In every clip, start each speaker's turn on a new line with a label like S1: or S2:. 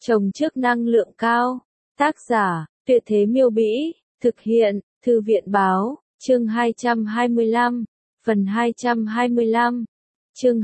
S1: Trồng trước năng lượng cao. Tác giả, Tuyệt Thế Miêu Bĩ, thực hiện, Thư viện Báo, chương 225, phần 225. Chương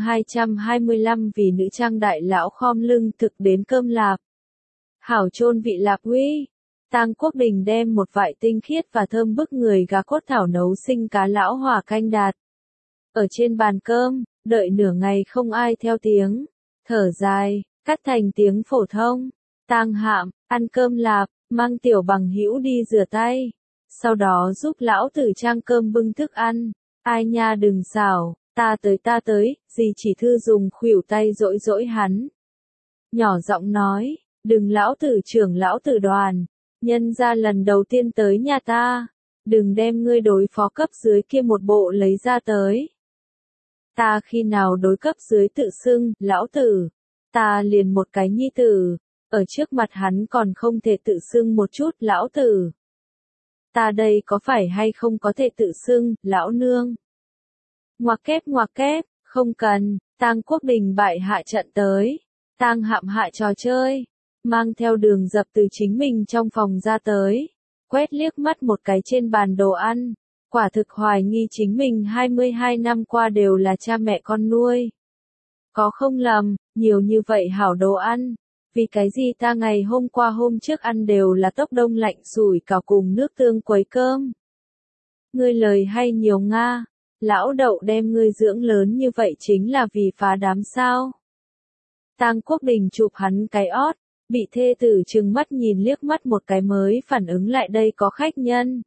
S1: 225 vì nữ trang đại lão khom lưng thực đến cơm lạp. Hảo chôn vị lạp uy. Tang Quốc Đình đem một vại tinh khiết và thơm bức người gà cốt thảo nấu sinh cá lão hỏa canh đạt. Ở trên bàn cơm, đợi nửa ngày không ai theo tiếng. Thở dài, cắt thành tiếng phổ thông. Tang Hạm, ăn cơm lạp, mang tiểu bằng hữu đi rửa tay. Sau đó giúp lão tử trang cơm bưng thức ăn. Ai nha đừng xảo, ta tới, dì chỉ thư dùng khuỷu tay dỗi dỗi hắn. Nhỏ giọng nói, đừng lão tử trưởng lão tử đoàn. Nhân ra lần đầu tiên tới nhà ta. Đừng đem ngươi đối phó cấp dưới kia một bộ lấy ra tới. Ta khi nào đối cấp dưới tự xưng, lão tử. Ta liền một cái nhi tử. Ở trước mặt hắn còn không thể tự xưng một chút lão tử. Ta đây có phải hay không có thể tự xưng, lão nương. Ngoặc kép, không cần, Tang Quốc Đình bại hạ trận tới. Tang Hạm hạ trò chơi. Mang theo Đường Dập từ chính mình trong phòng ra tới. Quét liếc mắt một cái trên bàn đồ ăn. Quả thực hoài nghi chính mình 22 năm qua đều là cha mẹ con nuôi. Có không lầm, nhiều như vậy hảo đồ ăn. Vì cái gì ta ngày hôm qua hôm trước ăn đều là tốc đông lạnh sủi cảo cùng nước tương quấy cơm. Ngươi lời hay nhiều nga. Lão đậu đem ngươi dưỡng lớn như vậy chính là vì phá đám sao. Tang Quốc Đình chụp hắn cái ót. Bị thê tử trừng mắt nhìn liếc mắt một cái mới phản ứng lại đây có khách nhân.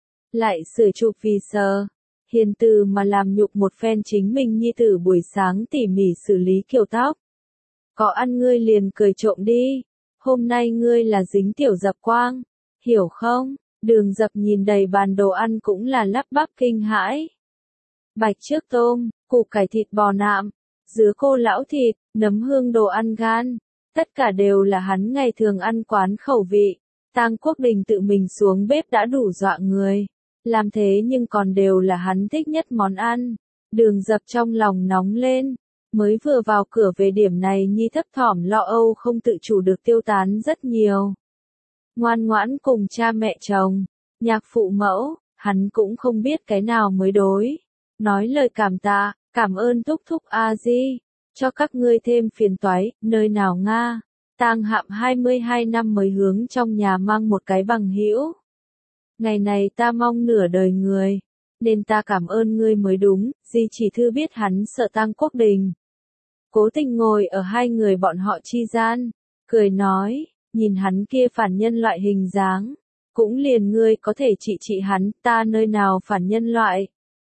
S1: Lại sửa chụp vì sờ. Hiền từ mà làm nhục một phen chính mình nhi tử buổi sáng tỉ mỉ xử lý kiểu tóc. Có ăn ngươi liền cười trộm đi. Hôm nay ngươi là dính tiểu Dập quang. Hiểu không? Đường Dập nhìn đầy bàn đồ ăn cũng là lắp bắp kinh hãi. Bạch trước tôm, củ cải thịt bò nạm, dứa khô lão thịt, nấm hương đồ ăn gan. Tất cả đều là hắn ngày thường ăn quán khẩu vị. Tang Quốc Đình tự mình xuống bếp đã đủ dọa người. Làm thế nhưng còn đều là hắn thích nhất món ăn. Đường Dập trong lòng nóng lên. Mới vừa vào cửa về điểm này nhi thấp thỏm lo âu không tự chủ được tiêu tán rất nhiều. Ngoan ngoãn cùng cha mẹ chồng, nhạc phụ mẫu, hắn cũng không biết cái nào mới đối. Nói lời cảm tạ, cảm ơn thúc thúc a di. Cho các ngươi thêm phiền toái, nơi nào nga. Tang Hạm 22 năm mới hướng trong nhà mang một cái bằng hữu. Ngày này ta mong nửa đời người, nên ta cảm ơn ngươi mới đúng, di chỉ thư biết hắn sợ Tang Quốc Đình. Cố Tình ngồi ở hai người bọn họ chi gian, cười nói, nhìn hắn kia phản nhân loại hình dáng. Cũng liền ngươi có thể trị hắn, ta nơi nào phản nhân loại.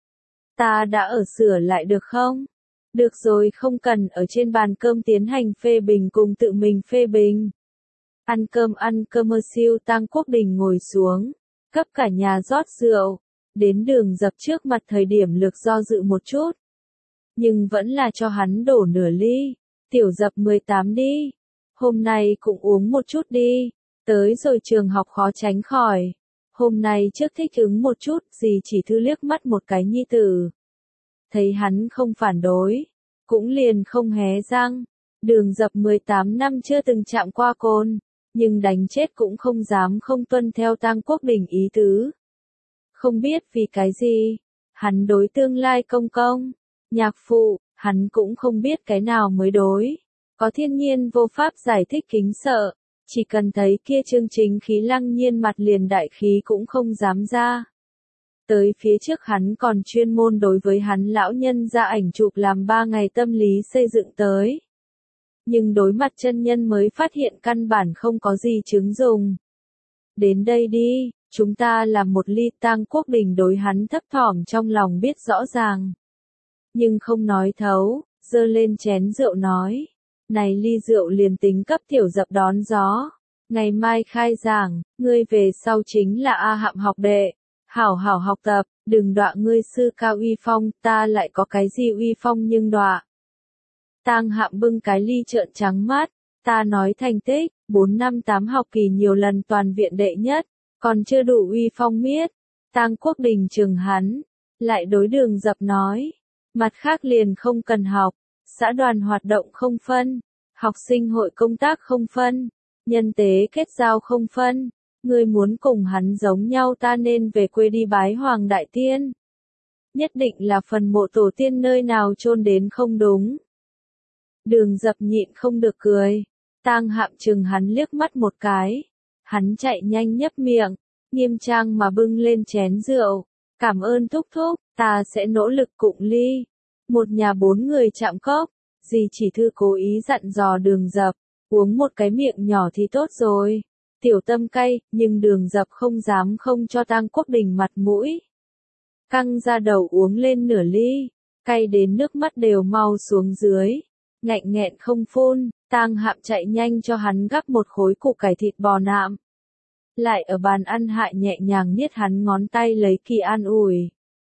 S1: Ta đã ở sửa lại được không? Được rồi không cần ở trên bàn cơm tiến hành phê bình cùng tự mình phê bình. Ăn cơm siêu. Tang Quốc Đình ngồi xuống, cấp cả nhà rót rượu, đến Đường Dập trước mặt thời điểm lực do dự một chút. Nhưng vẫn là cho hắn đổ nửa ly, tiểu Dập 18 đi, hôm nay cũng uống một chút đi, tới rồi trường học khó tránh khỏi. Hôm nay trước thích ứng một chút, dì chỉ thư liếc mắt một cái nhi tử. Thấy hắn không phản đối, cũng liền không hé răng. Đường Dập 18 năm chưa từng chạm qua côn, nhưng đánh chết cũng không dám không tuân theo Tang Quốc Đình ý tứ. Không biết vì cái gì, hắn đối tương lai công, nhạc phụ, hắn cũng không biết cái nào mới đối. Có thiên nhiên vô pháp giải thích kính sợ, chỉ cần thấy kia chương chính khí lăng nhiên mặt liền đại khí cũng không dám ra. Tới phía trước hắn còn chuyên môn đối với hắn lão nhân ra ảnh chụp làm 3 ngày tâm lý xây dựng tới. Nhưng đối mặt chân nhân mới phát hiện căn bản không có gì chứng dùng. Đến đây đi, chúng ta làm một ly. Tang Quốc Đình đối hắn thấp thỏm trong lòng biết rõ ràng. Nhưng không nói thấu, giơ lên chén rượu nói. Này ly rượu liền tính cấp tiểu Dập đón gió. Ngày mai khai giảng, ngươi về sau chính là A Hạm học đệ. Hảo hảo học tập, đừng đọa ngươi sư cao uy phong, ta lại có cái gì uy phong nhưng đọa. Tang Hạm bưng cái ly trợn trắng mắt, ta nói thành tích, 4 năm 8 học kỳ nhiều lần toàn viện đệ nhất, còn chưa đủ uy phong miết. Tang Quốc Đình chừng hắn, lại đối Đường Dập nói, mặt khác liền không cần học, xã đoàn hoạt động không phân, học sinh hội công tác không phân, nhân tế kết giao không phân, ngươi muốn cùng hắn giống nhau ta nên về quê đi bái Hoàng Đại Tiên. Nhất định là phần mộ tổ tiên nơi nào chôn đến không đúng. Đường Dập nhịn không được cười, Tang Hạm chừng hắn liếc mắt một cái, hắn chạy nhanh nhấp miệng, nghiêm trang mà bưng lên chén rượu, cảm ơn thúc thúc, ta sẽ nỗ lực cụng ly. Một nhà 4 người chạm cốc, dì chỉ thư cố ý dặn dò Đường Dập, uống một cái miệng nhỏ thì tốt rồi. Tiểu Tâm cay, nhưng Đường Dập không dám không cho Tang Quốc Đình mặt mũi. Căng ra đầu uống lên nửa ly, cay đến nước mắt đều mau xuống dưới, ngạnh nghẹn không phun. Tang Hạm chạy nhanh cho hắn gắp một khối củ cải thịt bò nạm. Lại ở bàn ăn hại nhẹ nhàng niết hắn ngón tay lấy kỳ an ủi.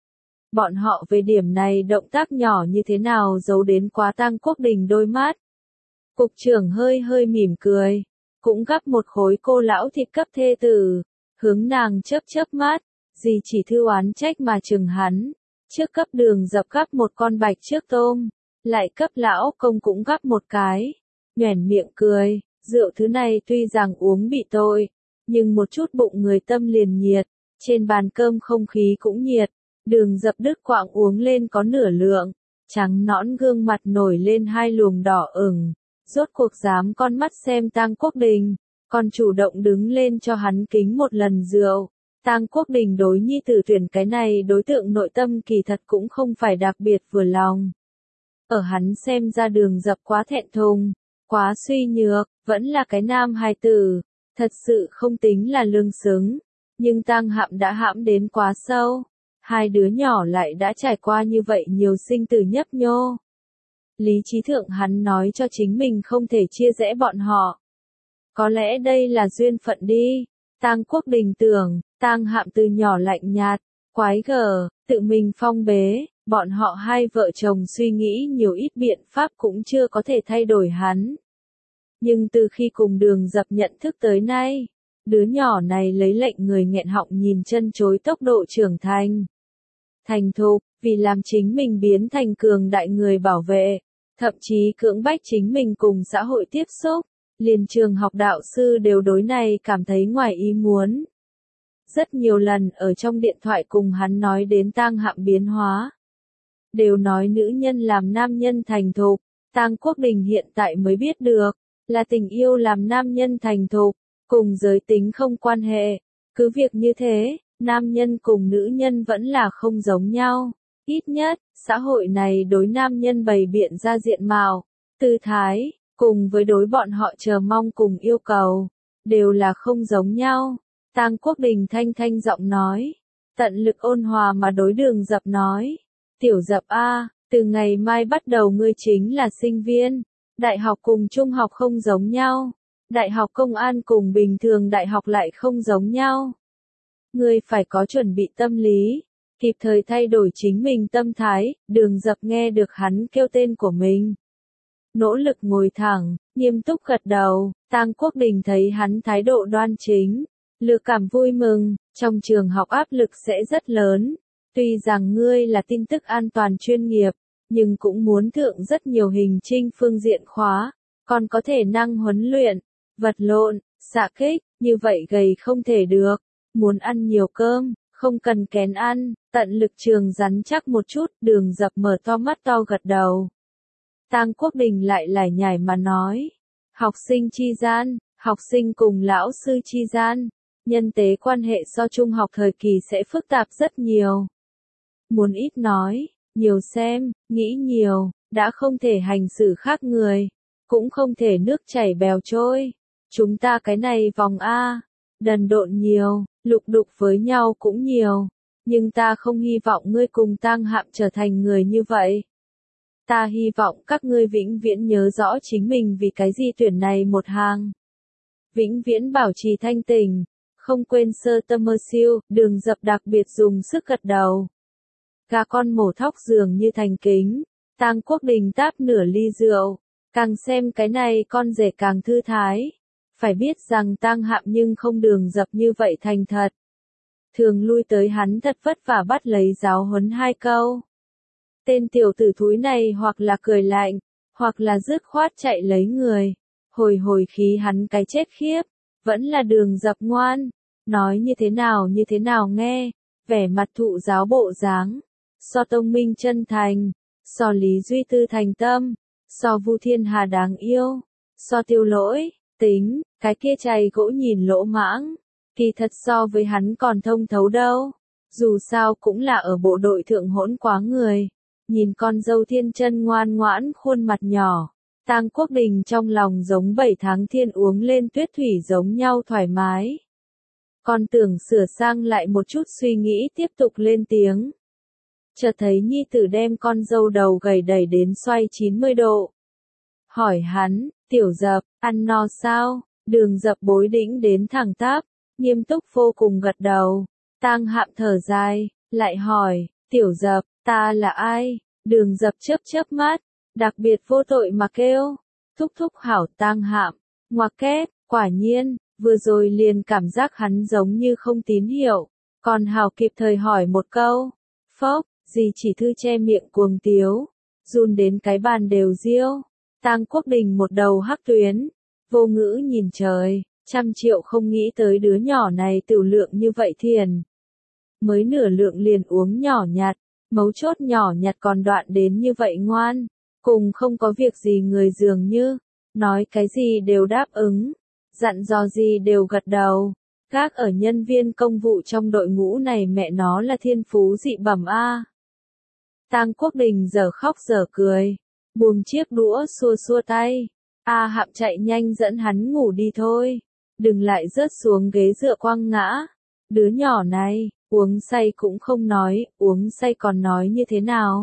S1: Bọn họ về điểm này động tác nhỏ như thế nào giấu đến quá Tang Quốc Đình đôi mắt. Cục trưởng hơi hơi mỉm cười, cũng gắp một khối cô lão thịt cấp thê tử, hướng nàng chớp chớp mắt, dì chỉ thư oán trách mà chừng hắn, trước cấp Đường Dập gắp một con bạch trước tôm, lại cấp lão công cũng gắp một cái, nhoẻn miệng cười, rượu thứ này tuy rằng uống bị tội, nhưng một chút bụng người tâm liền nhiệt, trên bàn cơm không khí cũng nhiệt, Đường Dập đứt quãng uống lên có nửa lượng, trắng nõn gương mặt nổi lên 2 luồng đỏ ửng, rốt cuộc dám con mắt xem Tang Quốc Đình, còn chủ động đứng lên cho hắn kính một lần rượu. Tang Quốc Đình đối nhi tử tuyển cái này đối tượng nội tâm kỳ thật cũng không phải đặc biệt vừa lòng. Ở hắn xem ra Đường Dập quá thẹn thùng, quá suy nhược, vẫn là cái nam hài tử, thật sự không tính là lương xứng, nhưng Tang Hạm đã hãm đến quá sâu, 2 đứa nhỏ lại đã trải qua như vậy nhiều sinh tử nhấp nhô. Lý trí thượng hắn nói cho chính mình không thể chia rẽ bọn họ. Có lẽ đây là duyên phận đi. Tang Quốc Đình tưởng, Tang Hạm từ nhỏ lạnh nhạt, quái gở, tự mình phong bế, bọn họ 2 vợ chồng suy nghĩ nhiều ít biện pháp cũng chưa có thể thay đổi hắn. Nhưng từ khi cùng Đường Dập nhận thức tới nay, đứa nhỏ này lấy lệnh người nghẹn họng nhìn chân chối tốc độ trưởng thành. Thành thục, vì làm chính mình biến thành cường đại người bảo vệ, thậm chí cưỡng bách chính mình cùng xã hội tiếp xúc, liền trường học đạo sư đều đối này cảm thấy ngoài ý muốn. Rất nhiều lần ở trong điện thoại cùng hắn nói đến Tang Hạm biến hóa. Đều nói nữ nhân làm nam nhân thành thục, Tang Quốc Đình hiện tại mới biết được, là tình yêu làm nam nhân thành thục, cùng giới tính không quan hệ. Cứ việc như thế, nam nhân cùng nữ nhân vẫn là không giống nhau. Ít nhất, xã hội này đối nam nhân bày biện ra diện mạo, tư thái, cùng với đối bọn họ chờ mong cùng yêu cầu, đều là không giống nhau. Tang Quốc Đình thanh thanh giọng nói, tận lực ôn hòa mà đối Đường Dập nói, Tiểu Dập a, từ ngày mai bắt đầu ngươi chính là sinh viên, đại học cùng trung học không giống nhau, đại học công an cùng bình thường đại học lại không giống nhau. Ngươi phải có chuẩn bị tâm lý, kịp thời thay đổi chính mình tâm thái. Đường Dập nghe được hắn kêu tên của mình, nỗ lực ngồi thẳng, nghiêm túc gật đầu. Tang Quốc Đình thấy hắn thái độ đoan chính, lừa cảm vui mừng, trong trường học áp lực sẽ rất lớn. Tuy rằng ngươi là tin tức an toàn chuyên nghiệp, nhưng cũng muốn thượng rất nhiều hình trinh phương diện khóa, còn có thể năng huấn luyện, vật lộn, xạ kích, như vậy gầy không thể được. Muốn ăn nhiều cơm, không cần kén ăn, tận lực trường rắn chắc một chút. Đường Dập mở to mắt to gật đầu. Tang Quốc Đình lại lải nhải mà nói, học sinh chi gian, học sinh cùng lão sư chi gian, nhân tế quan hệ so trung học thời kỳ sẽ phức tạp rất nhiều. Muốn ít nói, nhiều xem, nghĩ nhiều, đã không thể hành xử khác người, cũng không thể nước chảy bèo trôi. Chúng ta cái này vòng A, đần độn nhiều, lục đục với nhau cũng nhiều, nhưng ta không hy vọng ngươi cùng Tang Hạm trở thành người như vậy. Ta hy vọng các ngươi vĩnh viễn nhớ rõ chính mình vì cái gì tuyển này một hàng. Vĩnh viễn bảo trì thanh tỉnh, không quên sơ tâm mơ siêu. Đường Dập đặc biệt dùng sức gật đầu. Gà con mổ thóc dường như thành kính. Tang Quốc Đình táp nửa ly rượu, càng xem cái này con rể càng thư thái. Phải biết rằng Tang Hạm nhưng không Đường Dập như vậy thành thật. Thường lui tới hắn thật vất vả bắt lấy giáo huấn 2 câu. Tên tiểu tử thúi này hoặc là cười lạnh, hoặc là dứt khoát chạy lấy người. Hồi khí hắn cái chết khiếp, vẫn là Đường Dập ngoan, nói như thế nào nghe, vẻ mặt thụ giáo bộ dáng, so Tông Minh chân thành, so Lý Duy Tư thành tâm, so Vu Thiên Hà đáng yêu, so Tiêu Lỗi, tính, cái kia chày gỗ nhìn lỗ mãng, kỳ thật so với hắn còn thông thấu đâu, dù sao cũng là ở bộ đội thượng hỗn quá người, nhìn con dâu Thiên Chân ngoan ngoãn khuôn mặt nhỏ. Tang Quốc Đình trong lòng giống 7 tháng thiên uống lên tuyết thủy giống nhau thoải mái. Còn tưởng sửa sang lại một chút suy nghĩ tiếp tục lên tiếng. Chợt thấy nhi tử đem con dâu đầu gầy đẩy đến xoay 90 độ. Hỏi hắn, Tiểu Dập, ăn no sao? Đường Dập bối đĩnh đến thẳng tắp, nghiêm túc vô cùng gật đầu. Tang Hạm thở dài, lại hỏi, Tiểu Dập, ta là ai? Đường Dập chớp mắt. Đặc biệt vô tội mà kêu, thúc thúc hảo Tang Hạm, ngoặc kép, quả nhiên, vừa rồi liền cảm giác hắn giống như không tín hiệu, còn hảo kịp thời hỏi một câu, phốc, gì chỉ thư che miệng cuồng tiếu, run đến cái bàn đều riêu, Tang Quốc Đình một đầu hắc tuyến, vô ngữ nhìn trời, 100 triệu không nghĩ tới đứa nhỏ này tiểu lượng như vậy thiền. Mới nửa lượng liền uống nhỏ nhặt, mấu chốt nhỏ nhặt còn đoạn đến như vậy ngoan. Cùng không có việc gì người dường như, nói cái gì đều đáp ứng, dặn dò gì đều gật đầu, các ở nhân viên công vụ trong đội ngũ này mẹ nó là thiên phú dị bẩm a. Tang Quốc Đình giờ khóc giờ cười, buông chiếc đũa xua tay, Hạm chạy nhanh dẫn hắn ngủ đi thôi, đừng lại rớt xuống ghế dựa quăng ngã, đứa nhỏ này, uống say cũng không nói, uống say còn nói như thế nào.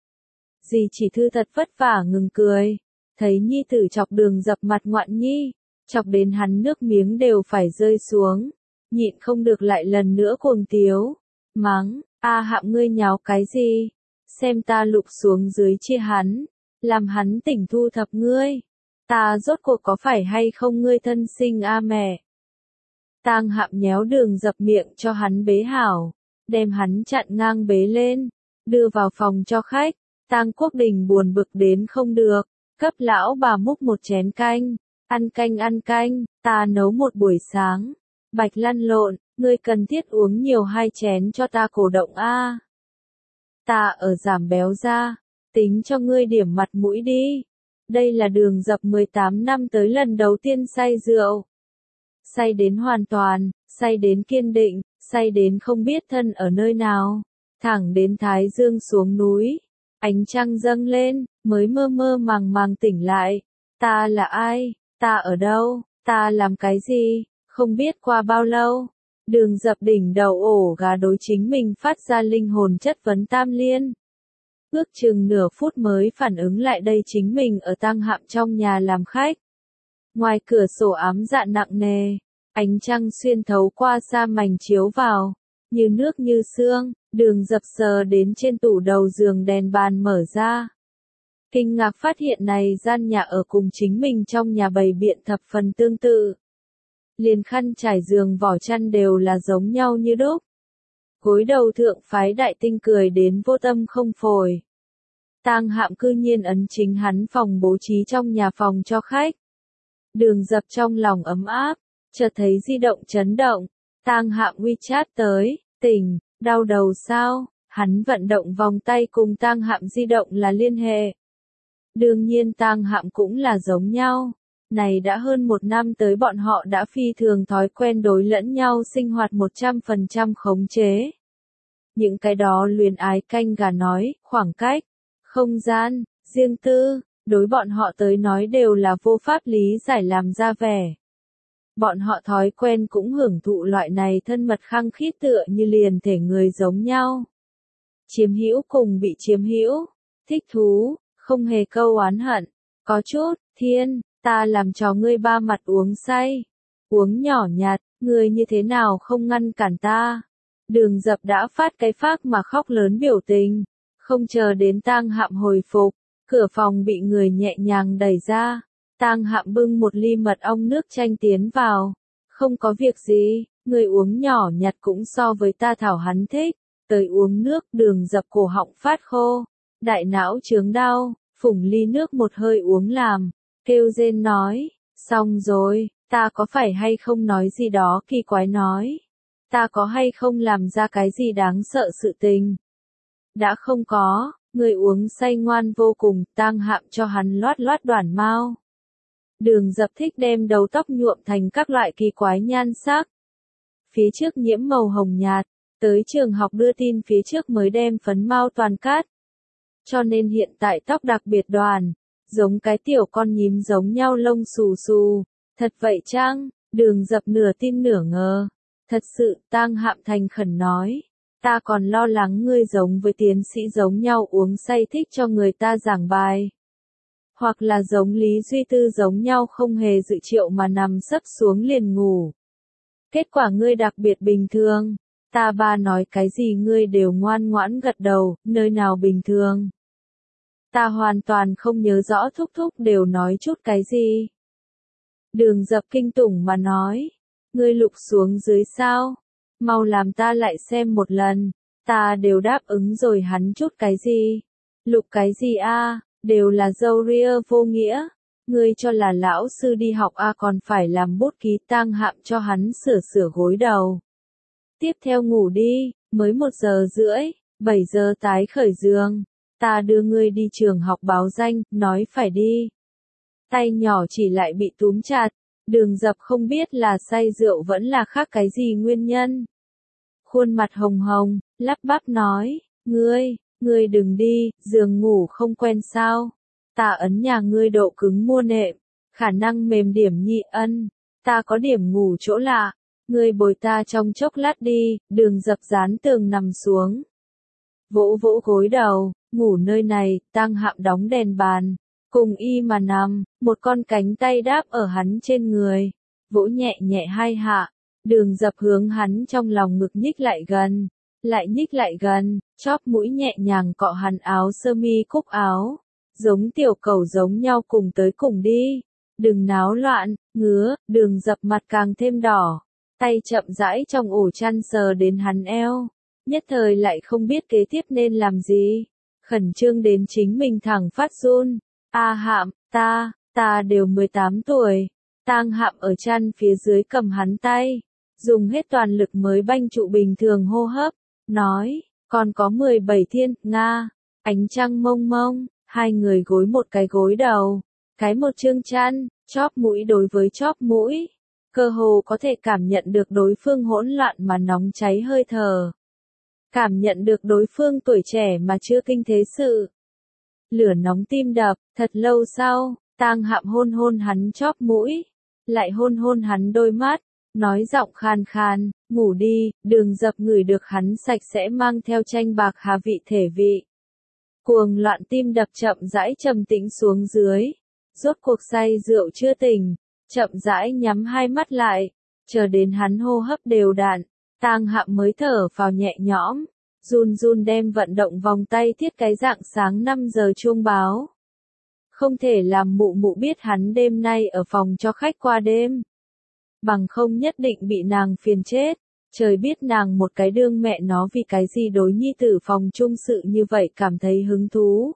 S1: Dì chỉ thư thật vất vả ngừng cười, thấy nhi tử chọc Đường Dập mặt ngoạn nhi, chọc đến hắn nước miếng đều phải rơi xuống, nhịn không được lại lần nữa cuồng tiếu, mắng, Hạm ngươi nháo cái gì, xem ta lục xuống dưới chia hắn, làm hắn tỉnh thu thập ngươi, ta rốt cuộc có phải hay không ngươi thân sinh mẹ. Tang Hạm nhéo Đường Dập miệng cho hắn bế hảo, đem hắn chặn ngang bế lên, đưa vào phòng cho khách. Tang Quốc Đình buồn bực đến không được, cấp lão bà múc một chén canh, ăn canh, ta nấu một buổi sáng, bạch lăn lộn, ngươi cần thiết uống nhiều 2 chén cho ta cổ động a. Ta ở giảm béo ra, tính cho ngươi điểm mặt mũi đi. Đây là Đường Dập 18 năm tới lần đầu tiên say rượu. Say đến hoàn toàn, say đến kiên định, say đến không biết thân ở nơi nào, thẳng đến Thái Dương xuống núi. Ánh trăng dâng lên, mới mơ màng tỉnh lại. Ta là ai? Ta ở đâu? Ta làm cái gì? Không biết qua bao lâu. Đường Dập đỉnh đầu ổ gà đối chính mình phát ra linh hồn chất vấn tam liên. Ước chừng nửa phút mới phản ứng lại đây chính mình ở Tang Hạm trong nhà làm khách. Ngoài cửa sổ ám dạ nặng nề, ánh trăng xuyên thấu qua sa mảnh chiếu vào, như nước như sương. Đường Dập sờ đến trên tủ đầu giường đèn bàn mở ra. Kinh ngạc phát hiện này gian nhà ở cùng chính mình trong nhà bày biện thập phần tương tự. Liền khăn trải giường vỏ chăn đều là giống nhau như đúc. Gối đầu thượng phái đại tinh cười đến vô tâm không phổi. Tang Hạm cư nhiên ấn chính hắn phòng bố trí trong nhà phòng cho khách. Đường Dập trong lòng ấm áp, chợt thấy di động chấn động. Tang Hạm WeChat tới, tỉnh. Đau đầu sao? Hắn vận động vòng tay cùng Tang Hạm di động là liên hệ. Đương nhiên Tang Hạm cũng là giống nhau. Này đã hơn 1 năm tới bọn họ đã phi thường thói quen đối lẫn nhau sinh hoạt 100% khống chế. Những cái đó luyến ái canh gà nói, khoảng cách, không gian, riêng tư, đối bọn họ tới nói đều là vô pháp lý giải làm ra vẻ. Bọn họ thói quen cũng hưởng thụ loại này thân mật khăng khít tựa như liền thể người giống nhau. Chiếm hữu cùng bị chiếm hữu, thích thú, không hề câu oán hận, có chút, thiên, ta làm cho ngươi ba mặt uống say, uống nhỏ nhặt, ngươi như thế nào không ngăn cản ta. Đường Dập đã phát cái phác mà khóc lớn biểu tình, không chờ đến Tang Hạm hồi phục, cửa phòng bị người nhẹ nhàng đẩy ra. Tang Hạm bưng một ly mật ong nước chanh tiến vào. Không có việc gì, người uống nhỏ nhặt cũng so với ta thảo hắn thích. Tới uống nước. Đường Dập cổ họng phát khô, đại não chướng đau, phủng ly nước một hơi uống làm, kêu rên nói, Xong rồi, ta có phải hay không nói gì đó kỳ quái nói? Ta có hay không làm ra cái gì đáng sợ sự tình? Đã không có, người uống say ngoan vô cùng, Tang Hạm cho hắn loát loát đoản mao. Đường Dập thích đem đầu tóc nhuộm thành các loại kỳ quái nhan sắc. Phía trước nhiễm màu hồng nhạt, tới trường học đưa tin phía trước mới đem phấn mao toàn cát. Cho nên hiện tại tóc đặc biệt đoàn, giống cái tiểu con nhím giống nhau lông xù xù. Thật vậy chăng? Đường Dập nửa tin nửa ngờ. Thật sự, Tang Hạm thành khẩn nói. Ta còn lo lắng ngươi giống với tiến sĩ giống nhau uống say thích cho người ta giảng bài. Hoặc là giống Lý Duy Tư giống nhau không hề dự triệu mà nằm sấp xuống liền ngủ. Kết quả ngươi đặc biệt bình thường. Ta ba nói cái gì ngươi đều ngoan ngoãn gật đầu, nơi nào bình thường. Ta hoàn toàn không nhớ rõ thúc thúc đều nói chút cái gì. Đường Dập kinh tủng mà nói. Ngươi lục xuống dưới sao? Mau làm ta lại xem một lần. Ta đều đáp ứng rồi hắn chút cái gì? Lục cái gì a? Đều là dâu ria vô nghĩa. Ngươi cho là lão sư đi học a còn phải làm bút ký. Tang Hạm cho hắn sửa gối đầu. Tiếp theo ngủ đi, mới 1:30, 7 giờ tái khởi giường. Ta đưa ngươi đi trường học báo danh, nói phải đi. Tay nhỏ chỉ lại bị túm chặt. Đường Dập không biết là say rượu vẫn là khác cái gì nguyên nhân. Khuôn mặt hồng hồng, lắp bắp nói, ngươi đừng đi, giường ngủ không quen sao. Ta ấn nhà ngươi độ cứng mua nệm, khả năng mềm điểm nhị ân. Ta có điểm ngủ chỗ lạ, ngươi bồi ta trong chốc lát đi. Đường Dập dán tường nằm xuống. Vỗ vỗ gối đầu, ngủ nơi này. Tang Hạm đóng đèn bàn. Cùng y mà nằm, một con cánh tay đáp ở hắn trên người, vỗ nhẹ nhẹ hai hạ. Đường Dập hướng hắn trong lòng ngực nhích lại gần, chóp mũi nhẹ nhàng cọ hắn áo sơ mi cúc áo, giống tiểu cầu giống nhau cùng tới cùng đi. Đừng náo loạn, ngứa. Đường Dập mặt càng thêm đỏ, tay chậm rãi trong ổ chăn sờ đến hắn eo, nhất thời lại không biết kế tiếp nên làm gì, khẩn trương đến chính mình thẳng phát run. A Hạm, ta đều 18 tuổi. Tang Hạm ở chăn phía dưới cầm hắn tay, dùng hết toàn lực mới banh trụ bình thường hô hấp, nói, còn có 17 thiên, Nga. Ánh trăng mông mông, hai người gối một cái gối đầu, cái một chương chăn, chóp mũi đối với chóp mũi. Cơ hồ có thể cảm nhận được đối phương hỗn loạn mà nóng cháy hơi thở. Cảm nhận được đối phương tuổi trẻ mà chưa kinh thế sự. Lửa nóng tim đập, thật lâu sau, Tang Hạm hôn hôn hắn chóp mũi, lại hôn hôn hắn đôi mắt, nói giọng khan khan, ngủ đi. Đường Dập ngửi được hắn sạch sẽ mang theo chanh bạc hà vị thể vị. Cuồng loạn tim đập chậm rãi trầm tĩnh xuống dưới, rốt cuộc say rượu chưa tỉnh, chậm rãi nhắm hai mắt lại, chờ đến hắn hô hấp đều đặn, Tang Hạm mới thở vào nhẹ nhõm. Run run đem vận động vòng tay thiết cái dạng sáng 5 giờ chuông báo. Không thể làm mụ mụ biết hắn đêm nay ở phòng cho khách qua đêm. Bằng không nhất định bị nàng phiền chết. Trời biết nàng một cái đương mẹ nó vì cái gì đối nhi tử phòng chung sự như vậy cảm thấy hứng thú.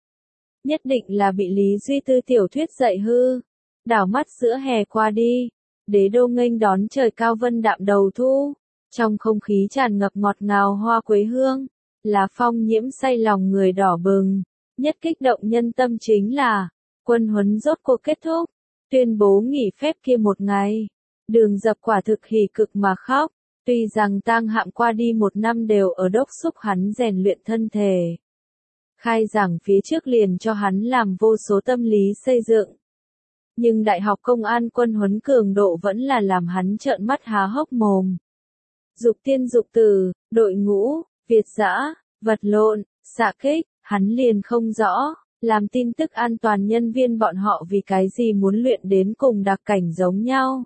S1: Nhất định là bị Lý Duy Tư tiểu thuyết dạy hư. Đảo mắt giữa hè qua đi. Đế đô nghênh đón trời cao vân đạm đầu thu. Trong không khí tràn ngập ngọt ngào hoa quế hương, lá phong nhiễm say lòng người đỏ bừng. Nhất kích động nhân tâm chính là, quân huấn rốt cuộc kết thúc, tuyên bố nghỉ phép kia một ngày. Đường Dập quả thực hỉ cực mà khóc, tuy rằng Tang Hạm qua đi 1 năm đều ở đốc xúc hắn rèn luyện thân thể. Khai giảng phía trước liền cho hắn làm vô số tâm lý xây dựng. Nhưng Đại học Công an quân huấn cường độ vẫn là làm hắn trợn mắt há hốc mồm. Dục tiên dục tử, đội ngũ, Việt dã, vật lộn, xạ kích, hắn liền không rõ, làm tin tức an toàn nhân viên bọn họ vì cái gì muốn luyện đến cùng đặc cảnh giống nhau.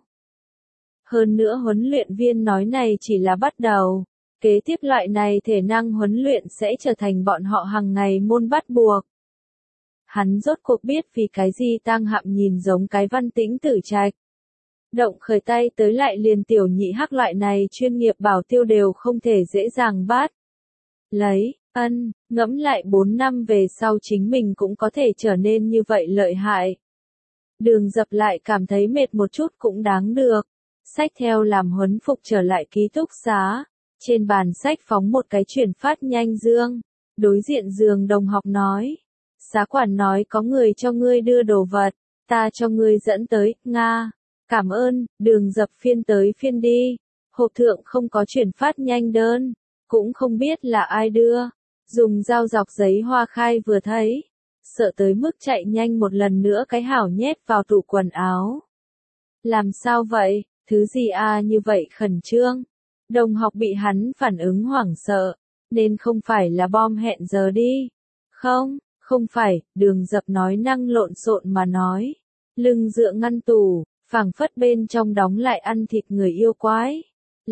S1: Hơn nữa huấn luyện viên nói này chỉ là bắt đầu, kế tiếp loại này thể năng huấn luyện sẽ trở thành bọn họ hàng ngày môn bắt buộc. Hắn rốt cuộc biết vì cái gì Tang Hạm nhìn giống cái Văn Tĩnh Tử Trạch. Động khởi tay tới lại liền tiểu nhị hắc loại này chuyên nghiệp bảo tiêu đều không thể dễ dàng bắt. Ngẫm lại 4 năm về sau chính mình cũng có thể trở nên như vậy lợi hại. Đường Dập lại cảm thấy mệt một chút cũng đáng được. Xách theo làm huấn phục trở lại ký túc xá. Trên bàn sách phóng một cái chuyển phát nhanh dương. Đối diện giường đồng học nói. Xá quản nói có người cho ngươi đưa đồ vật. Ta cho ngươi dẫn tới, Nga. Cảm ơn, Đường Dập phiên tới phiên đi. Hộp thượng không có chuyển phát nhanh đơn. Cũng không biết là ai đưa. Dùng dao dọc giấy hoa khai vừa thấy. Sợ tới mức chạy nhanh một lần nữa cái hảo nhét vào tủ quần áo. Làm sao vậy, thứ gì à như vậy khẩn trương. Đồng học bị hắn phản ứng hoảng sợ, nên không phải là bom hẹn giờ đi. Không, không phải, Đường Dập nói năng lộn xộn mà nói. Lưng dựa ngăn tủ, phảng phất bên trong đóng lại ăn thịt người yêu quái.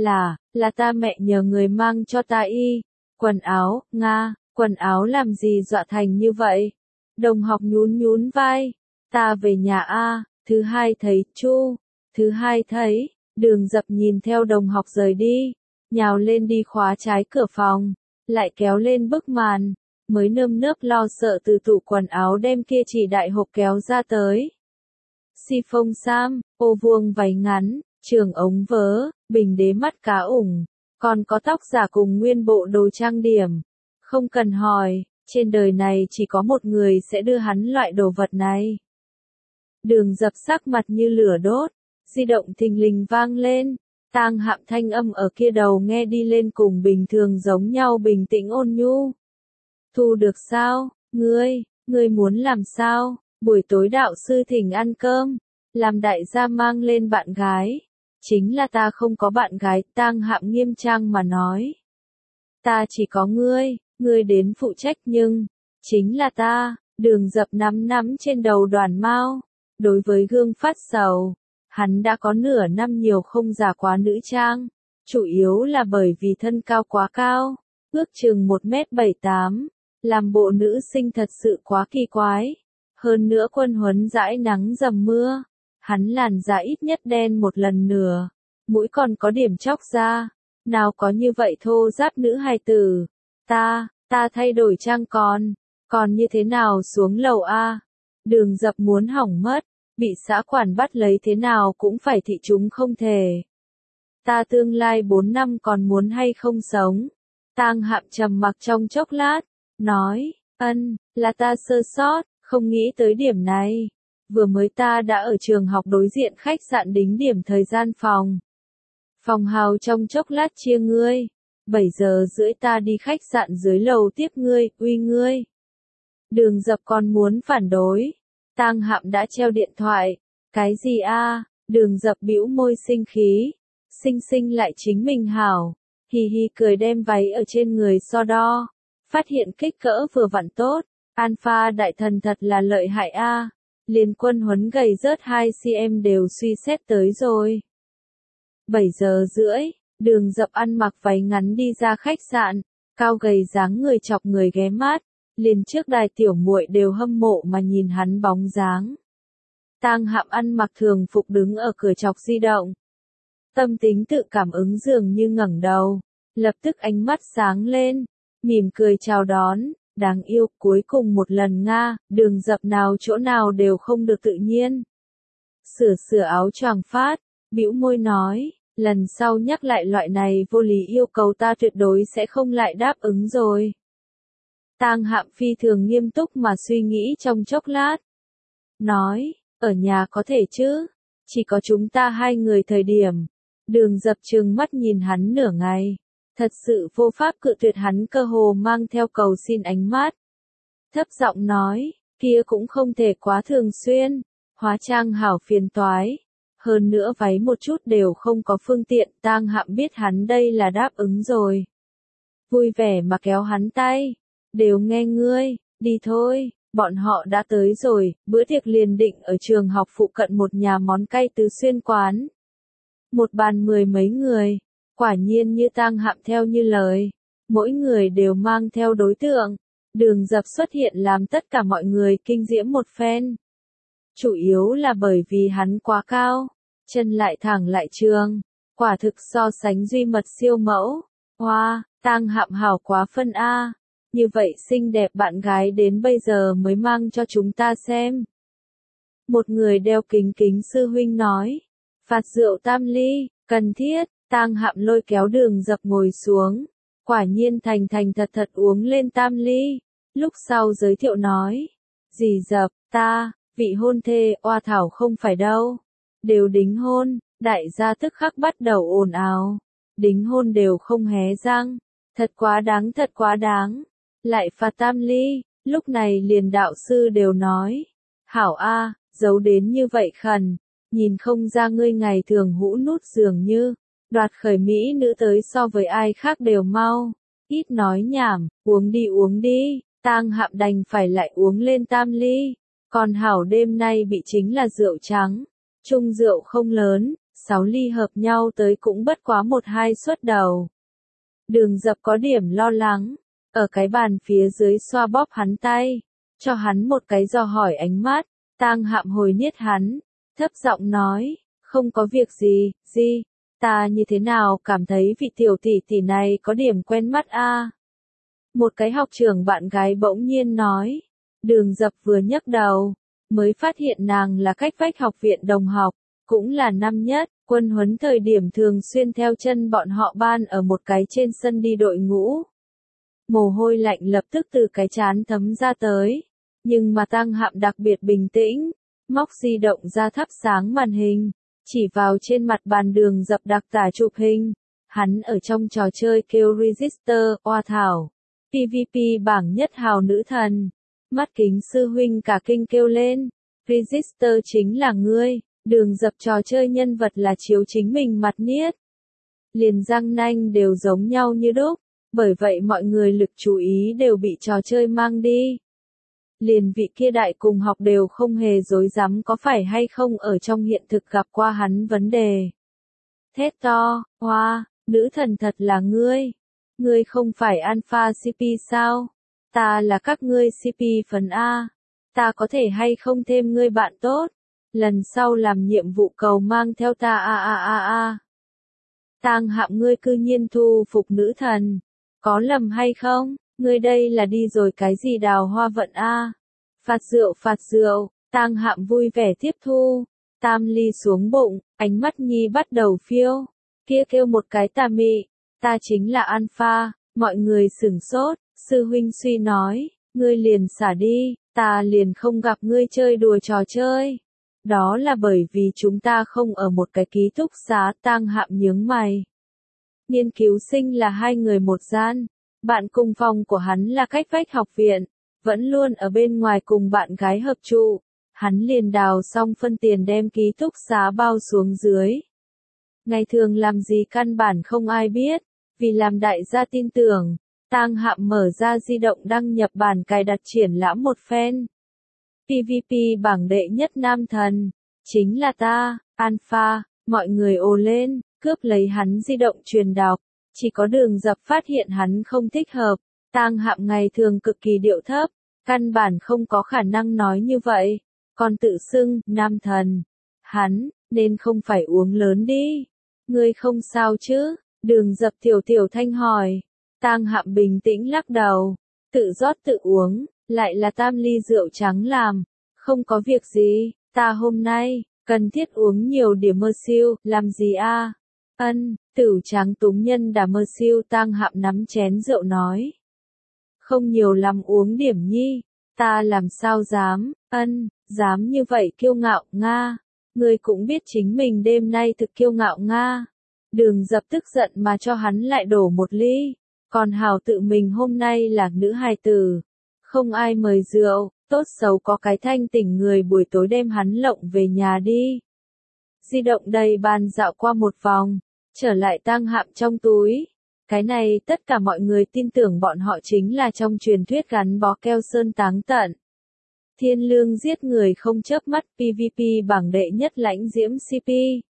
S1: Là ta mẹ nhờ người mang cho ta y. Quần áo, Nga, quần áo làm gì dọa thành như vậy? Đồng học nhún nhún vai. Ta về nhà a. Thứ hai thấy, Thứ hai thấy, Đường Dập nhìn theo đồng học rời đi. Nhào lên đi khóa trái cửa phòng. Lại kéo lên bức màn. Mới nơm nớp lo sợ từ tủ quần áo đem kia chỉ đại hộp kéo ra tới. Si phông sam, ô vuông váy ngắn, trường ống vớ, bình đế mắt cá ủng. Còn có tóc giả cùng nguyên bộ đồ trang điểm. Không cần hỏi, trên đời này chỉ có một người sẽ đưa hắn loại đồ vật này. Đường Dập sắc mặt như lửa đốt, di động thình lình vang lên, Tang Hạm thanh âm ở kia đầu nghe đi lên cùng bình thường giống nhau bình tĩnh ôn nhu. Thu được sao, ngươi muốn làm sao, buổi tối đạo sư thỉnh ăn cơm, làm đại gia mang lên bạn gái. Chính là ta không có bạn gái, Tang Hạm nghiêm trang mà nói. Ta chỉ có ngươi đến phụ trách nhưng, chính là ta, Đường Dập nắm trên đầu đoàn mao. Đối với gương phát sầu, hắn đã có nửa năm nhiều không giả quá nữ trang, chủ yếu là bởi vì thân cao quá cao, ước chừng 1m78, làm bộ nữ sinh thật sự quá kỳ quái. Hơn nữa quân huấn dãi nắng dầm mưa, hắn làn da ít nhất đen một lần nửa, mũi còn có điểm chóc ra, nào có như vậy thô ráp nữ hài tử. Ta thay đổi trang còn như thế nào xuống lầu a? Đường Dập muốn hỏng mất, bị xã quản bắt lấy thế nào cũng phải thị chúng không thể. Ta tương lai 4 năm còn muốn hay không sống? Tang Hạm trầm mặc trong chốc lát, nói, là ta sơ sót, không nghĩ tới điểm này. Vừa mới ta đã ở trường học đối diện khách sạn đính điểm thời gian phòng. Phòng hào trong chốc lát chia ngươi. 7 giờ rưỡi ta đi khách sạn dưới lầu tiếp ngươi, uy ngươi. Đường Dập còn muốn phản đối. Tang Hạm đã treo điện thoại. Cái gì a? Đường Dập bĩu môi sinh khí. Sinh lại chính mình hảo. Hì hì cười đem váy ở trên người so đo. Phát hiện kích cỡ vừa vặn tốt. Alpha đại thần thật là lợi hại a. Liên quân huấn gầy rớt 2cm đều suy xét tới rồi. 7 giờ rưỡi, Đường Dập ăn mặc váy ngắn đi ra khách sạn, cao gầy dáng người chọc người ghé mắt, liền trước đài tiểu muội đều hâm mộ mà nhìn hắn bóng dáng. Tang Hạm ăn mặc thường phục đứng ở cửa chọc di động. Tâm tính tự cảm ứng dường như ngẩng đầu, lập tức ánh mắt sáng lên, mỉm cười chào đón, đáng yêu, cuối cùng một lần Nga, Đường Dập nào chỗ nào đều không được tự nhiên. Sửa áo choàng phát, bĩu môi nói, lần sau nhắc lại loại này vô lý yêu cầu ta tuyệt đối sẽ không lại đáp ứng rồi. Tang Hạm phi thường nghiêm túc mà suy nghĩ trong chốc lát. Nói, ở nhà có thể chứ, chỉ có chúng ta hai người thời điểm. Đường Dập trừng mắt nhìn hắn nửa ngày. Thật sự vô pháp cự tuyệt hắn cơ hồ mang theo cầu xin ánh mắt. Thấp giọng nói, kia cũng không thể quá thường xuyên, hóa trang hảo phiền toái. Hơn nữa váy một chút đều không có phương tiện, Tang Hạm biết hắn đây là đáp ứng rồi. Vui vẻ mà kéo hắn tay, đều nghe ngươi, đi thôi, bọn họ đã tới rồi, bữa tiệc liền định ở trường học phụ cận một nhà món cay Tứ Xuyên quán. Một bàn 10 mấy người, quả nhiên như Tang Hạm theo như lời, mỗi người đều mang theo đối tượng. Đường Dập xuất hiện làm tất cả mọi người kinh diễm một phen. Chủ yếu là bởi vì hắn quá cao, chân lại thẳng lại trường, quả thực so sánh duy mật siêu mẫu. Hoa, Tang Hạm hảo quá phân a, như vậy xinh đẹp bạn gái đến bây giờ mới mang cho chúng ta xem. Một người đeo kính kính sư huynh nói. Phạt rượu tam ly, cần thiết, Tang Hạm lôi kéo Đường Dập ngồi xuống. Quả nhiên thành thành thật thật uống lên tam ly. Lúc sau giới thiệu nói. Dì Dập, ta, vị hôn thê, oa thảo không phải đâu. Đều đính hôn, đại gia tức khắc bắt đầu ồn ào. Đính hôn đều không hé răng. Thật quá đáng, thật quá đáng. Lại phạt tam ly, lúc này liền đạo sư đều nói. Hảo A, giấu đến như vậy khẩn. Nhìn không ra ngươi ngày thường hũ nút dường như. Đoạt khởi mỹ nữ tới so với ai khác đều mau. Ít nói nhảm, uống đi. Tang Hạm đành phải lại uống lên tam ly. Còn hảo đêm nay bị chính là rượu trắng. Chung rượu không lớn, 6 ly hợp nhau tới cũng bất quá 1-2 suất đầu. Đường Dập có điểm lo lắng. Ở cái bàn phía dưới xoa bóp hắn tay. Cho hắn một cái dò hỏi ánh mắt. Tang Hạm hồi niết hắn. Thấp giọng nói. Không có việc gì, ta như thế nào cảm thấy vị tiểu tỷ tỷ này có điểm quen mắt a. Một cái học trưởng bạn gái bỗng nhiên nói. Đường Dập vừa nhấc đầu, mới phát hiện nàng là cách vách học viện đồng học, cũng là năm nhất, quân huấn thời điểm thường xuyên theo chân bọn họ ban ở một cái trên sân đi đội ngũ. Mồ hôi lạnh lập tức từ cái trán thấm ra tới, nhưng mà Tang Hạm đặc biệt bình tĩnh, móc di động ra thắp sáng màn hình, chỉ vào trên mặt bàn Đường Dập đặc tả chụp hình, hắn ở trong trò chơi kêu Register, oa thảo, PVP bảng nhất hào nữ thần. Mắt kính sư huynh cả kinh kêu lên, Register chính là ngươi, Đường Dập trò chơi nhân vật là chiếu chính mình mặt niết. Liền răng nanh đều giống nhau như đúc, bởi vậy mọi người lực chú ý đều bị trò chơi mang đi. Liền vị kia đại cùng học đều không hề dối dám có phải hay không ở trong hiện thực gặp qua hắn vấn đề. Thét to, hoa, nữ thần thật là ngươi không phải alpha CP sao? Ta là các ngươi CP phần A, ta có thể hay không thêm ngươi bạn tốt, lần sau làm nhiệm vụ cầu mang theo ta a. Tang Hạm ngươi cư nhiên thu phục nữ thần, có lầm hay không, ngươi đây là đi rồi cái gì đào hoa vận a. Phạt rượu, Tang Hạm vui vẻ tiếp thu, tam ly xuống bụng, ánh mắt nhi bắt đầu phiêu, kia kêu một cái tà mị, ta chính là alpha, mọi người sửng sốt. Sư huynh suy nói, ngươi liền xả đi, ta liền không gặp ngươi chơi đùa trò chơi. Đó là bởi vì chúng ta không ở một cái ký túc xá. Tang Hạm nhướng mày. Nghiên cứu sinh là 2 người một gian, bạn cùng phòng của hắn là cách vách học viện, vẫn luôn ở bên ngoài cùng bạn gái hợp trụ. Hắn liền đào xong phân tiền đem ký túc xá bao xuống dưới. Ngày thường làm gì căn bản không ai biết, vì làm đại gia tin tưởng. Tang Hạm mở ra di động đăng nhập bản cài đặt triển lãm một phen. PVP bảng đệ nhất nam thần, chính là ta, alpha, mọi người ồ lên, cướp lấy hắn di động truyền đọc, chỉ có Đường Dập phát hiện hắn không thích hợp. Tang Hạm ngày thường cực kỳ điệu thấp, căn bản không có khả năng nói như vậy, còn tự xưng nam thần. Hắn nên không phải uống lớn đi, ngươi không sao chứ? Đường Dập tiểu thanh hỏi. Tang Hạm bình tĩnh lắc đầu, tự rót tự uống, lại là tam ly rượu trắng làm, không có việc gì, ta hôm nay, cần thiết uống nhiều điểm mơ siêu, làm gì a? Tửu trắng túng nhân đà mơ siêu. Tang Hạm nắm chén rượu nói. Không nhiều lắm uống điểm nhi, ta làm sao dám, dám như vậy kiêu ngạo, Nga, ngươi cũng biết chính mình đêm nay thực kiêu ngạo Nga. Đường Dập tức giận mà cho hắn lại đổ một ly. Còn hảo tự mình hôm nay là nữ hài tử, không ai mời rượu, tốt xấu có cái thanh tỉnh người buổi tối đem hắn lộng về nhà đi. Di động đầy bàn dạo qua một vòng, trở lại Tang Hạm trong túi. Cái này tất cả mọi người tin tưởng bọn họ chính là trong truyền thuyết gắn bó keo sơn táng tận. Thiên lương giết người không chớp mắt. PVP bảng đệ nhất lãnh diễm CP.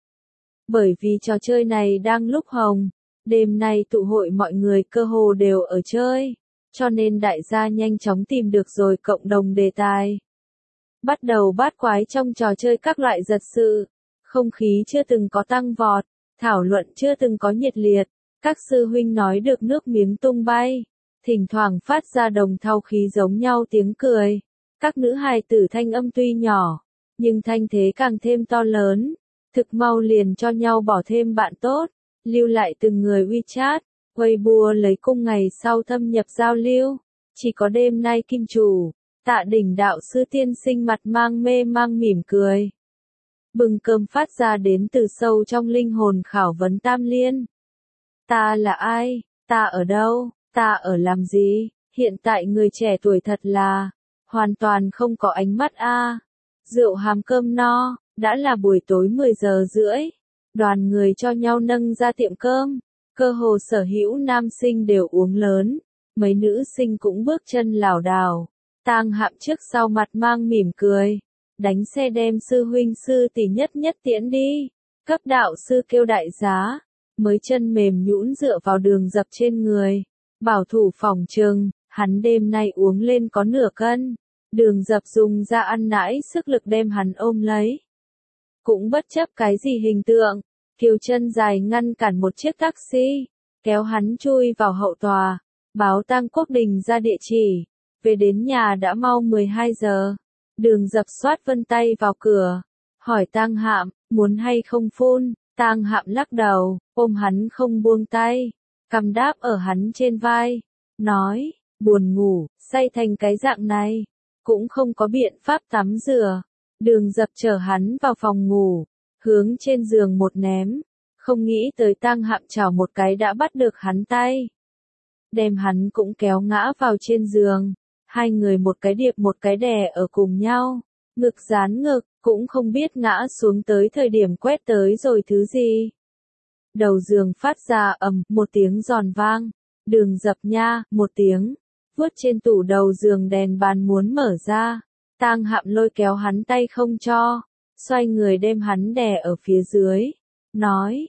S1: Bởi vì trò chơi này đang lúc hồng. Đêm nay tụ hội mọi người cơ hồ đều ở chơi, cho nên đại gia nhanh chóng tìm được rồi cộng đồng đề tài. Bắt đầu bát quái trong trò chơi các loại giật sự, không khí chưa từng có tăng vọt, thảo luận chưa từng có nhiệt liệt, các sư huynh nói được nước miếng tung bay, thỉnh thoảng phát ra đồng thau khí giống nhau tiếng cười. Các nữ hài tử thanh âm tuy nhỏ, nhưng thanh thế càng thêm to lớn. Thực mau liền cho nhau bỏ thêm bạn tốt, lưu lại từng người WeChat, Weibo lấy cung ngày sau thâm nhập giao lưu. Chỉ có đêm nay kim chủ, Tạ Đỉnh đạo sư tiên sinh mặt mang mê mang mỉm cười. Bừng cơm phát ra đến từ sâu trong linh hồn khảo vấn Tam Liên. Ta là ai? Ta ở đâu? Ta ở làm gì? Hiện tại người trẻ tuổi thật là hoàn toàn không có ánh mắt a. Rượu hàm cơm no, đã là buổi tối 10 giờ rưỡi. Đoàn người cho nhau nâng ra tiệm cơm, cơ hồ sở hữu nam sinh đều uống lớn, mấy nữ sinh cũng bước chân lảo đảo. Tang Hạm trước sau mặt mang mỉm cười, đánh xe đem sư huynh sư tỷ nhất tiễn đi. Cấp đạo sư kêu đại giá, mới chân mềm nhũn dựa vào Đường Dập trên người, bảo thủ phòng trừng, hắn đêm nay uống lên có nửa cân. Đường Dập dùng ra ăn nãi sức lực đem hắn ôm lấy. Cũng bất chấp cái gì hình tượng, Kiều chân dài ngăn cản một chiếc taxi, kéo hắn chui vào hậu tòa, báo Tang Quốc Đình ra địa chỉ. Về đến nhà đã mau 12 giờ. Đường Dập xoát vân tay vào cửa, hỏi Tang Hạm, muốn hay không phun. Tang Hạm lắc đầu, ôm hắn không buông tay, cằm đáp ở hắn trên vai, nói, buồn ngủ, say thành cái dạng này, cũng không có biện pháp tắm rửa. Đường Dập chở hắn vào phòng ngủ, hướng trên giường một ném, không nghĩ tới Tang Hạm chảo một cái đã bắt được hắn tay, đem hắn cũng kéo ngã vào trên giường. Hai người một cái điệp một cái đè ở cùng nhau, ngực dán ngực, cũng không biết ngã xuống tới thời điểm quét tới rồi thứ gì. Đầu giường phát ra ầm một tiếng giòn vang, Đường Dập nha, một tiếng, vuốt trên tủ đầu giường đèn bàn muốn mở ra. Tang Hạm lôi kéo hắn tay không cho, xoay người đem hắn đè ở phía dưới, nói,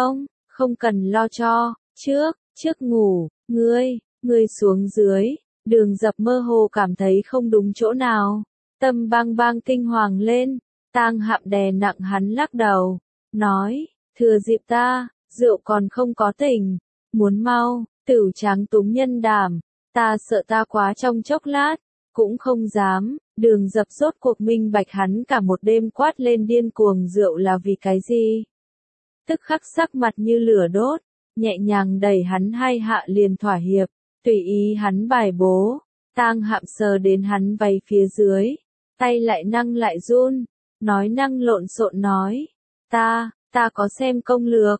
S1: không cần lo cho, trước ngủ, ngươi xuống dưới. Đường Dập mơ hồ cảm thấy không đúng chỗ nào, tâm bang bang kinh hoàng lên. Tang Hạm đè nặng hắn lắc đầu, nói, thừa dịp ta, rượu còn không có tỉnh, muốn mau, Tửu Tráng túm nhân đảm, ta sợ ta quá trong chốc lát, cũng không dám. Đường Dập rốt cuộc minh bạch hắn cả một đêm quát lên điên cuồng rượu là vì cái gì. Tức khắc sắc mặt như lửa đốt, nhẹ nhàng đẩy hắn hai hạ liền thỏa hiệp. Tùy ý hắn bài bố, Tang Hạm sờ đến hắn váy phía dưới, tay lại năng lại run, nói năng lộn xộn nói, ta có xem công lược,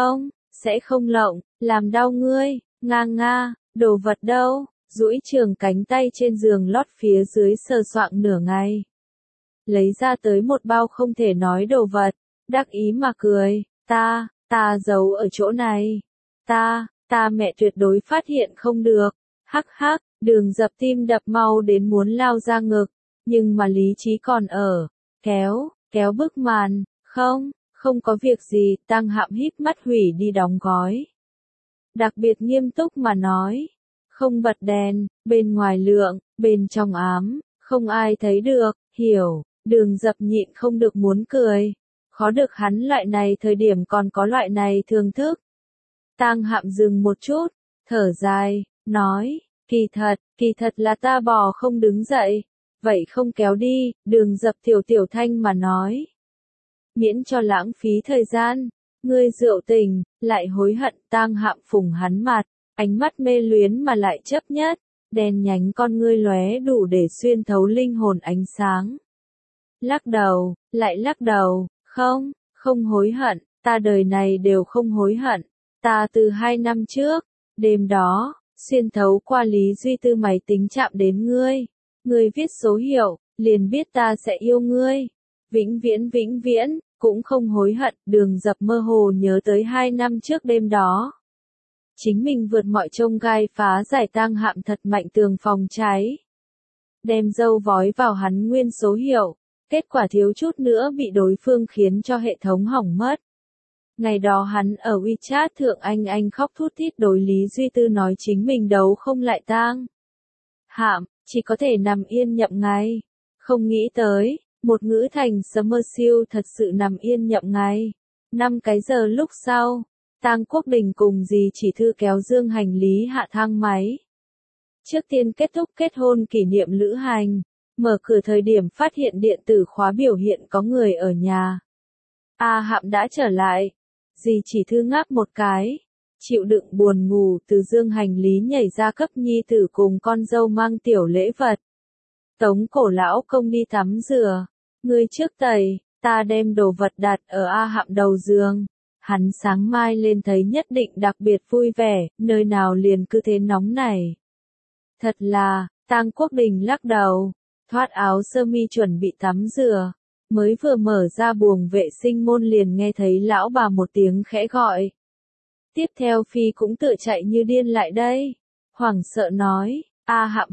S1: sẽ không lộng, làm đau ngươi, nga, đồ vật đâu, duỗi trường cánh tay trên giường lót phía dưới sờ soạng nửa ngày. Lấy ra tới một bao không thể nói đồ vật, đắc ý mà cười, ta giấu ở chỗ này, ta mẹ tuyệt đối phát hiện không được. Hắc, Đường Dập tim đập mau đến muốn lao ra ngực, nhưng mà lý trí còn ở, kéo bức màn, không có việc gì. Tang Hạm híp mắt hủy đi đóng gói, đặc biệt nghiêm túc mà nói, không bật đèn, bên ngoài lượng, bên trong ám, không ai thấy được, hiểu. Đường Dập nhịn không được muốn cười, khó được hắn loại này thời điểm còn có loại này thưởng thức. Tang Hạm dừng một chút, thở dài, nói, kỳ thật là ta bò không đứng dậy, vậy không kéo đi. Đường Dập tiểu thanh mà nói, miễn cho lãng phí thời gian, ngươi rượu tình, lại hối hận. Tang Hạm phủng hắn mặt, ánh mắt mê luyến mà lại chấp nhất, đen nhánh con ngươi lóe đủ để xuyên thấu linh hồn ánh sáng. Lắc đầu, lại lắc đầu, không hối hận, ta đời này đều không hối hận. Ta từ 2 năm trước, đêm đó, xuyên thấu qua Lý Duy Tư máy tính chạm đến ngươi viết số hiệu, liền biết ta sẽ yêu ngươi, vĩnh viễn, cũng không hối hận. Đường Dập mơ hồ nhớ tới 2 năm trước đêm đó. Chính mình vượt mọi chông gai phá giải Tang Hạm thật mạnh tường phòng cháy. Đem dâu vói vào hắn nguyên số hiệu, kết quả thiếu chút nữa bị đối phương khiến cho hệ thống hỏng mất. Ngày đó hắn ở WeChat thượng anh khóc thút thít đối Lý Duy Tư nói chính mình đấu không lại Tang Hạm, chỉ có thể nằm yên nhậm ngay. Không nghĩ tới, một ngữ thành Summersill thật sự nằm yên nhậm ngay. 5 cái giờ lúc sau, Tang Quốc Đình cùng dì chỉ thư kéo dương hành lý hạ thang máy. Trước tiên kết thúc kết hôn kỷ niệm lữ hành, Mở cửa thời điểm phát hiện điện tử khóa biểu hiện có người ở nhà. A Hạm đã trở lại. Dì chỉ thư ngáp một cái. Chịu đựng buồn ngủ từ dương hành lý nhảy ra cấp nhi tử cùng con dâu mang tiểu lễ vật. Tống Cổ lão công đi tắm rửa. Ngươi trước tẩy, ta đem đồ vật đặt ở A Hạm đầu giường. Hắn sáng mai lên thấy nhất định đặc biệt vui vẻ, nơi nào liền cứ thế nóng này. Thật là, Tang Quốc Đình lắc đầu, thoát áo sơ mi chuẩn bị tắm rửa. Mới vừa mở ra buồng vệ sinh môn liền nghe thấy lão bà một tiếng khẽ gọi. Tiếp theo Phi cũng tựa chạy như điên lại đây. Hoảng sợ nói, A Hạm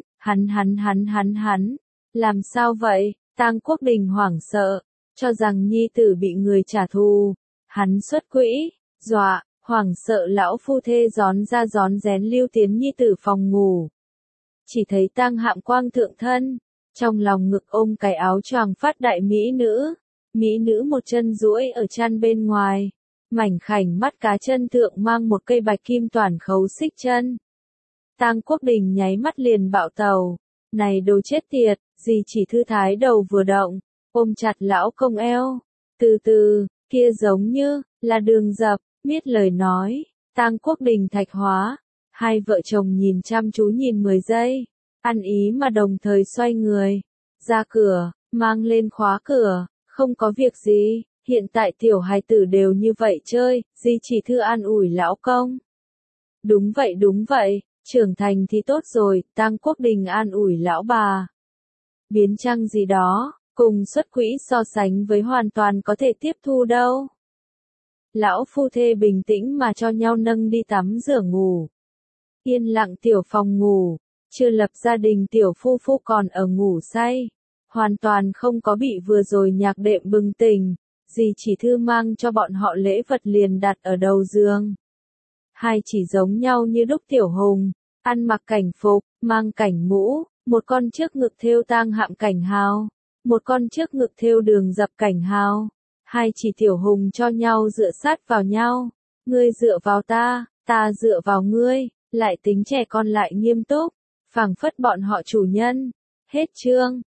S1: hắn. Làm sao vậy? Tang Quốc Đình hoảng sợ, cho rằng nhi tử bị người trả thù. Hắn xuất quỹ, dọa, hoảng sợ lão phu thê gión ra gión rén lưu tiến nhi tử phòng ngủ. Chỉ thấy Tang Hạm quang thượng thân, trong lòng ngực ôm cái áo choàng phát đại mỹ nữ. Mỹ nữ một chân duỗi ở chăn bên ngoài, mảnh khảnh mắt cá chân thượng mang một cây bạch kim toàn khấu xích chân. Tang Quốc Đình nháy mắt liền bạo tàu, này đồ chết tiệt, dì chỉ thư thái đầu vừa động, ôm chặt lão công eo, từ từ, kia giống như là đường dập, biết lời nói. Tang Quốc Đình thạch hóa, hai vợ chồng nhìn chăm chú nhìn 10 giây, ăn ý mà đồng thời xoay người, ra cửa, mang lên khóa cửa, không có việc gì, hiện tại tiểu hài tử đều như vậy chơi, dì chỉ thư an ủi lão công. Đúng vậy, trưởng thành thì tốt rồi, Tang Quốc Đình an ủi lão bà. Biến trang gì đó, cùng xuất quỹ so sánh với hoàn toàn có thể tiếp thu đâu. Lão phu thê bình tĩnh mà cho nhau nâng đi tắm rửa ngủ. Yên lặng tiểu phòng ngủ, chưa lập gia đình tiểu phu phu còn ở ngủ say. Hoàn toàn không có bị vừa rồi nhạc đệm bừng tỉnh, dì chỉ thư mang cho bọn họ lễ vật liền đặt ở đầu giường. Hai chỉ giống nhau như đúc tiểu hùng, ăn mặc cảnh phục, mang cảnh mũ, một con trước ngực thêu Tang Hạm cảnh hào, một con trước ngực thêu đường dập cảnh hào. Hai chỉ tiểu hùng cho nhau dựa sát vào nhau, ngươi dựa vào ta dựa vào ngươi, lại tính trẻ con lại nghiêm túc, phảng phất bọn họ chủ nhân. Hết chương.